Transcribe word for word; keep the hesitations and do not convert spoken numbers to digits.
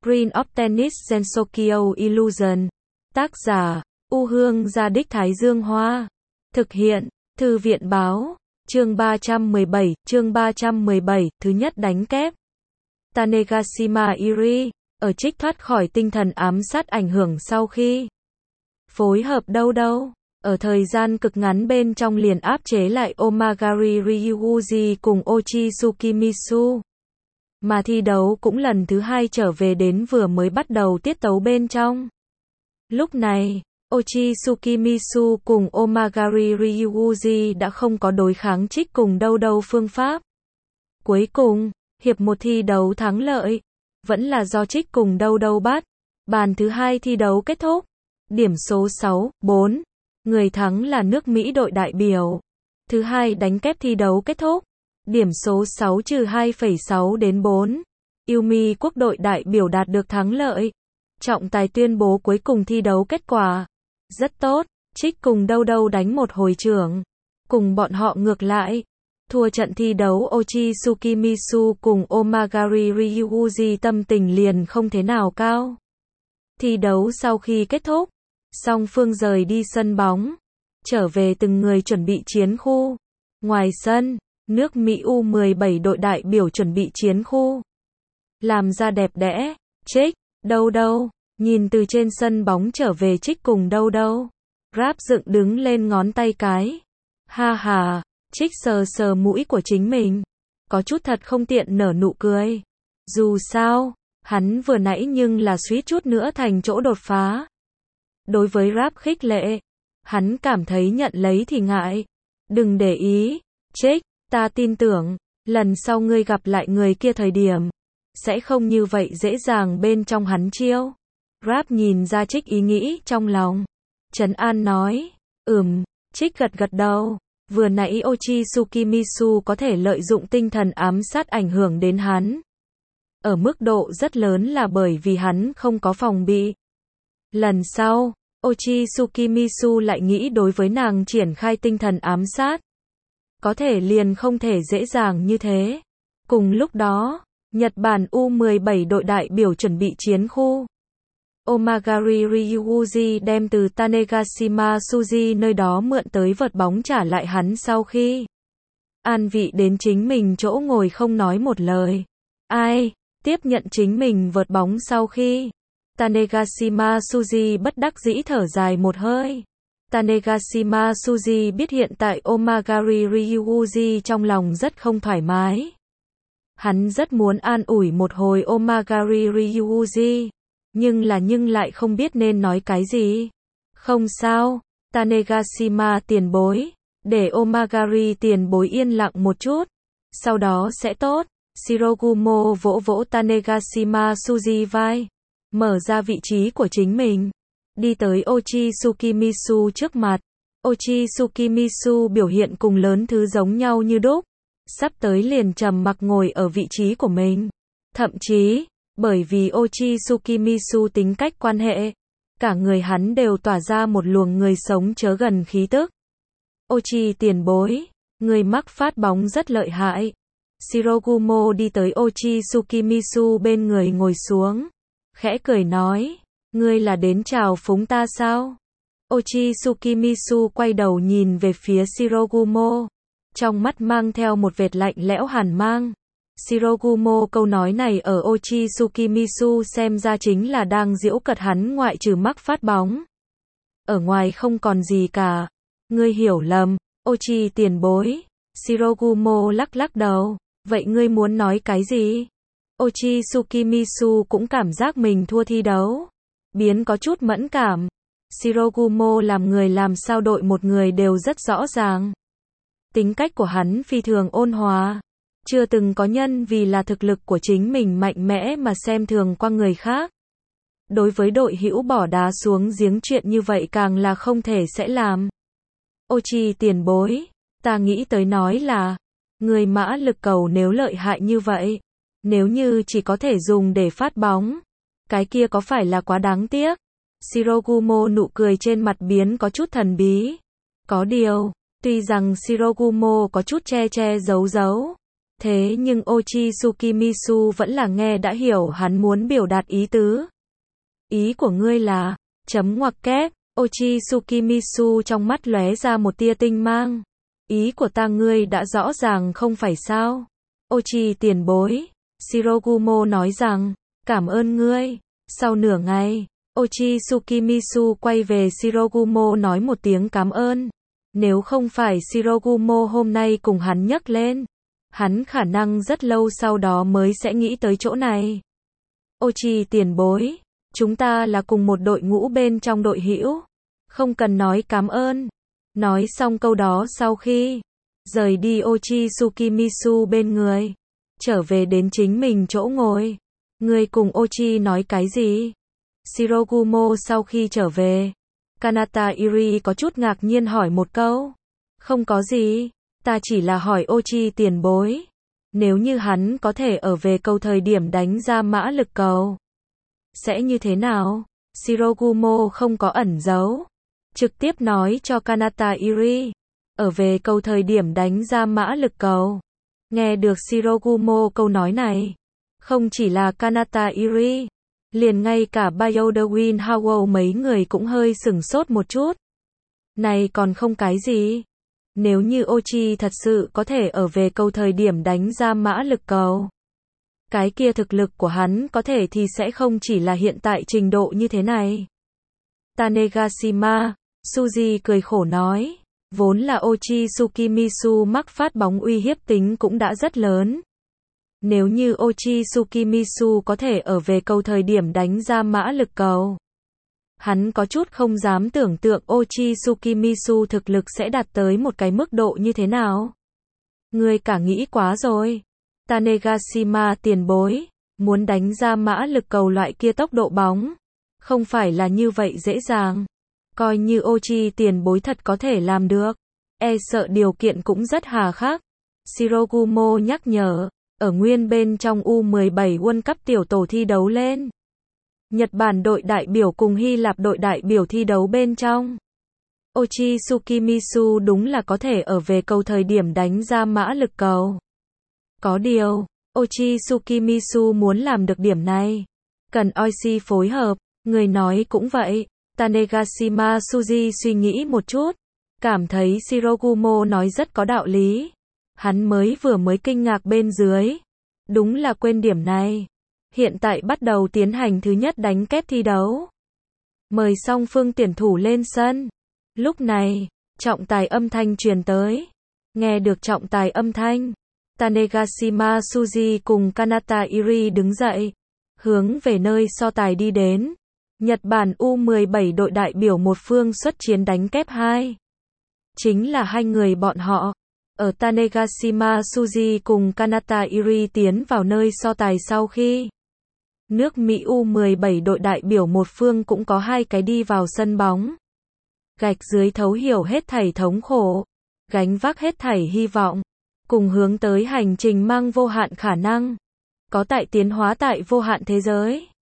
Green of Tennis Gensokyo Illusion. Tác giả, U Hương Gia Đích Thái Dương Hoa. Thực hiện, Thư viện Báo. Chương ba trăm mười bảy, chương ba trăm mười bảy, thứ nhất đánh kép. Tanegashima Iri, ở trích thoát khỏi tinh thần ám sát ảnh hưởng sau khi phối hợp đâu đâu. Ở thời gian cực ngắn bên trong liền áp chế lại Omagari Ryuuji cùng Ochi Tsukimisu. Mà thi đấu cũng lần thứ hai trở về đến vừa mới bắt đầu tiết tấu bên trong. Lúc này, Ochi Tsukimisu cùng Omagari Ryuuji đã không có đối kháng trích cùng đâu đâu phương pháp. Cuối cùng, hiệp một thi đấu thắng lợi, vẫn là do trích cùng đâu đâu bắt. Bàn thứ hai thi đấu kết thúc. Điểm số sáu bốn. Người thắng là nước Mỹ đội đại biểu. Thứ hai đánh kép thi đấu kết thúc. Điểm số sáu trừ hai phẩy sáu đến bốn. Yumi quốc đội đại biểu đạt được thắng lợi. Trọng tài tuyên bố cuối cùng thi đấu kết quả. Rất tốt, trích cùng đâu đâu đánh một hồi trưởng. Cùng bọn họ ngược lại. Thua trận thi đấu Ochi Tsukimisu cùng Omagari Ryuuji tâm tình liền không thế nào cao. Thi đấu sau khi kết thúc, song phương rời đi sân bóng, trở về từng người chuẩn bị chiến khu. Ngoài sân, nước Mỹ U mười bảy đội đại biểu chuẩn bị chiến khu. Làm ra đẹp đẽ, trích, đâu đâu, nhìn từ trên sân bóng trở về trích cùng đâu đâu. Rap dựng đứng lên ngón tay cái. Ha ha, trích sờ sờ mũi của chính mình. Có chút thật không tiện nở nụ cười. Dù sao, hắn vừa nãy nhưng là suýt chút nữa thành chỗ đột phá. Đối với rap khích lệ, hắn cảm thấy nhận lấy thì ngại. Đừng để ý, trích, ta tin tưởng, lần sau ngươi gặp lại người kia thời điểm, sẽ không như vậy dễ dàng bên trong hắn chiêu. Rap nhìn ra trích ý nghĩ trong lòng. Trấn an nói, ừm, trích gật gật đầu. Vừa nãy Ochi Tsukimisu có thể lợi dụng tinh thần ám sát ảnh hưởng đến hắn. Ở mức độ rất lớn là bởi vì hắn không có phòng bị. Lần sau, Ochi Tsukimisu lại nghĩ đối với nàng triển khai tinh thần ám sát. Có thể liền không thể dễ dàng như thế. Cùng lúc đó, Nhật Bản U mười bảy đội đại biểu chuẩn bị chiến khu. Omagari Ryuuji đem từ Tanegashima Suji nơi đó mượn tới vợt bóng trả lại hắn sau khi an vị đến chính mình chỗ ngồi không nói một lời. Ai, tiếp nhận chính mình vợt bóng sau khi Tanegashima Suji bất đắc dĩ thở dài một hơi. Tanegashima Suji biết hiện tại Omagari Ryuuji trong lòng rất không thoải mái. Hắn rất muốn an ủi một hồi Omagari Ryuuji. Nhưng là nhưng lại không biết nên nói cái gì. Không sao, Tanegashima tiền bối. Để Omagari tiền bối yên lặng một chút. Sau đó sẽ tốt. Shirogumo vỗ vỗ Tanegashima Suji vai. Mở ra vị trí của chính mình. Đi tới Ochi Tsukimisu trước mặt. Ochi Tsukimisu biểu hiện cùng lớn thứ giống nhau như đúc. Sắp tới liền trầm mặc ngồi ở vị trí của mình. Thậm chí, bởi vì Ochi Tsukimisu tính cách quan hệ, cả người hắn đều tỏa ra một luồng người sống chớ gần khí tức. Ochi tiền bối, người mắc phát bóng rất lợi hại. Shirogumo đi tới Ochi Tsukimisu bên người ngồi xuống. Khẽ cười nói, ngươi là đến chào phúng ta sao? Ochi Tsukimisu quay đầu nhìn về phía Shirogumo. Trong mắt mang theo một vệt lạnh lẽo hàn mang. Shirogumo câu nói này ở Ochi Tsukimisu xem ra chính là đang giễu cợt hắn ngoại trừ mắc phát bóng. Ở ngoài không còn gì cả. Ngươi hiểu lầm, Ochi tiền bối. Shirogumo lắc lắc đầu. Vậy ngươi muốn nói cái gì? Ochi Tsukimisu cũng cảm giác mình thua thi đấu. Biến có chút mẫn cảm. Shirogumo làm người làm sao đội một người đều rất rõ ràng. Tính cách của hắn phi thường ôn hòa. Chưa từng có nhân vì là thực lực của chính mình mạnh mẽ mà xem thường qua người khác. Đối với đội hữu bỏ đá xuống giếng chuyện như vậy càng là không thể sẽ làm. Ochi tiền bối, ta nghĩ tới nói là, người mã lực cầu nếu lợi hại như vậy, nếu như chỉ có thể dùng để phát bóng, cái kia có phải là quá đáng tiếc? Shirogumo nụ cười trên mặt biến có chút thần bí. Có điều, tuy rằng Shirogumo có chút che che giấu giấu, Thế nhưng Ochi Tsukimisu vẫn là nghe đã hiểu hắn muốn biểu đạt ý tứ. Ý của ngươi là, chấm ngoặc kép, Ochi Tsukimisu trong mắt lóe ra một tia tinh mang. Ý của ta ngươi đã rõ ràng không phải sao? Ochi tiền bối. Shirogumo nói rằng, cảm ơn ngươi. Sau nửa ngày, Ochi Tsukimisu quay về Shirogumo nói một tiếng cảm ơn. Nếu không phải Shirogumo hôm nay cùng hắn nhắc lên, hắn khả năng rất lâu sau đó mới sẽ nghĩ tới chỗ này. Ochi tiền bối, chúng ta là cùng một đội ngũ bên trong đội hữu, không cần nói cảm ơn. Nói xong câu đó sau khi rời đi Ochi Tsukimisu bên người, trở về đến chính mình chỗ ngồi. Người cùng Ochi nói cái gì? Shirogumo sau khi trở về, Kanata Iri có chút ngạc nhiên hỏi một câu. Không có gì, ta chỉ là hỏi Ochi tiền bối. Nếu như hắn có thể ở về cầu thời điểm đánh ra mã lực cầu, sẽ như thế nào? Shirogumo không có ẩn giấu, trực tiếp nói cho Kanata Iri. Ở về cầu thời điểm đánh ra mã lực cầu. Nghe được Shirogumo câu nói này, không chỉ là Kanata Iri, liền ngay cả Bioderwin Howell mấy người cũng hơi sửng sốt một chút. Này còn không cái gì? Nếu như Ochi thật sự có thể ở về cầu thời điểm đánh ra mã lực cầu, cái kia thực lực của hắn có thể thì sẽ không chỉ là hiện tại trình độ như thế này. Tanegashima, Suzy cười khổ nói, vốn là Ochi Tsukimisu mắc phát bóng uy hiếp tính cũng đã rất lớn. Nếu như Ochi Tsukimisu có thể ở về cầu thời điểm đánh ra mã lực cầu, hắn có chút không dám tưởng tượng Ochi Tsukimisu thực lực sẽ đạt tới một cái mức độ như thế nào. Ngươi cả nghĩ quá rồi. Tanegashima tiền bối, muốn đánh ra mã lực cầu loại kia tốc độ bóng, không phải là như vậy dễ dàng. Coi như Ochi tiền bối thật có thể làm được, e sợ điều kiện cũng rất hà khắc. Shirogumo nhắc nhở, ở nguyên bên trong U mười bảy World Cup tiểu tổ thi đấu lên. Nhật Bản đội đại biểu cùng Hy Lạp đội đại biểu thi đấu bên trong. Ochi Tsukimisu đúng là có thể ở về cầu thời điểm đánh ra mã lực cầu. Có điều, Ochi Tsukimisu muốn làm được điểm này, cần Oishi phối hợp, người nói cũng vậy. Tanegashima Suzy suy nghĩ một chút, cảm thấy Shirogumo nói rất có đạo lý. Hắn mới vừa mới kinh ngạc bên dưới, đúng là quên điểm này. Hiện tại bắt đầu tiến hành thứ nhất đánh kép thi đấu. Mời song phương tuyển thủ lên sân. Lúc này, trọng tài âm thanh truyền tới. Nghe được trọng tài âm thanh, Tanegashima Suzy cùng Kanata Iri đứng dậy, hướng về nơi so tài đi đến. Nhật Bản U mười bảy đội đại biểu một phương xuất chiến đánh kép hai. Chính là hai người bọn họ. Ở Tanegashima Suzy cùng Kanata Iri tiến vào nơi so tài sau khi nước Mỹ U mười bảy đội đại biểu một phương cũng có hai cái đi vào sân bóng. Gạch dưới thấu hiểu hết thảy thống khổ, gánh vác hết thảy hy vọng, cùng hướng tới hành trình mang vô hạn khả năng, có tại tiến hóa tại vô hạn thế giới.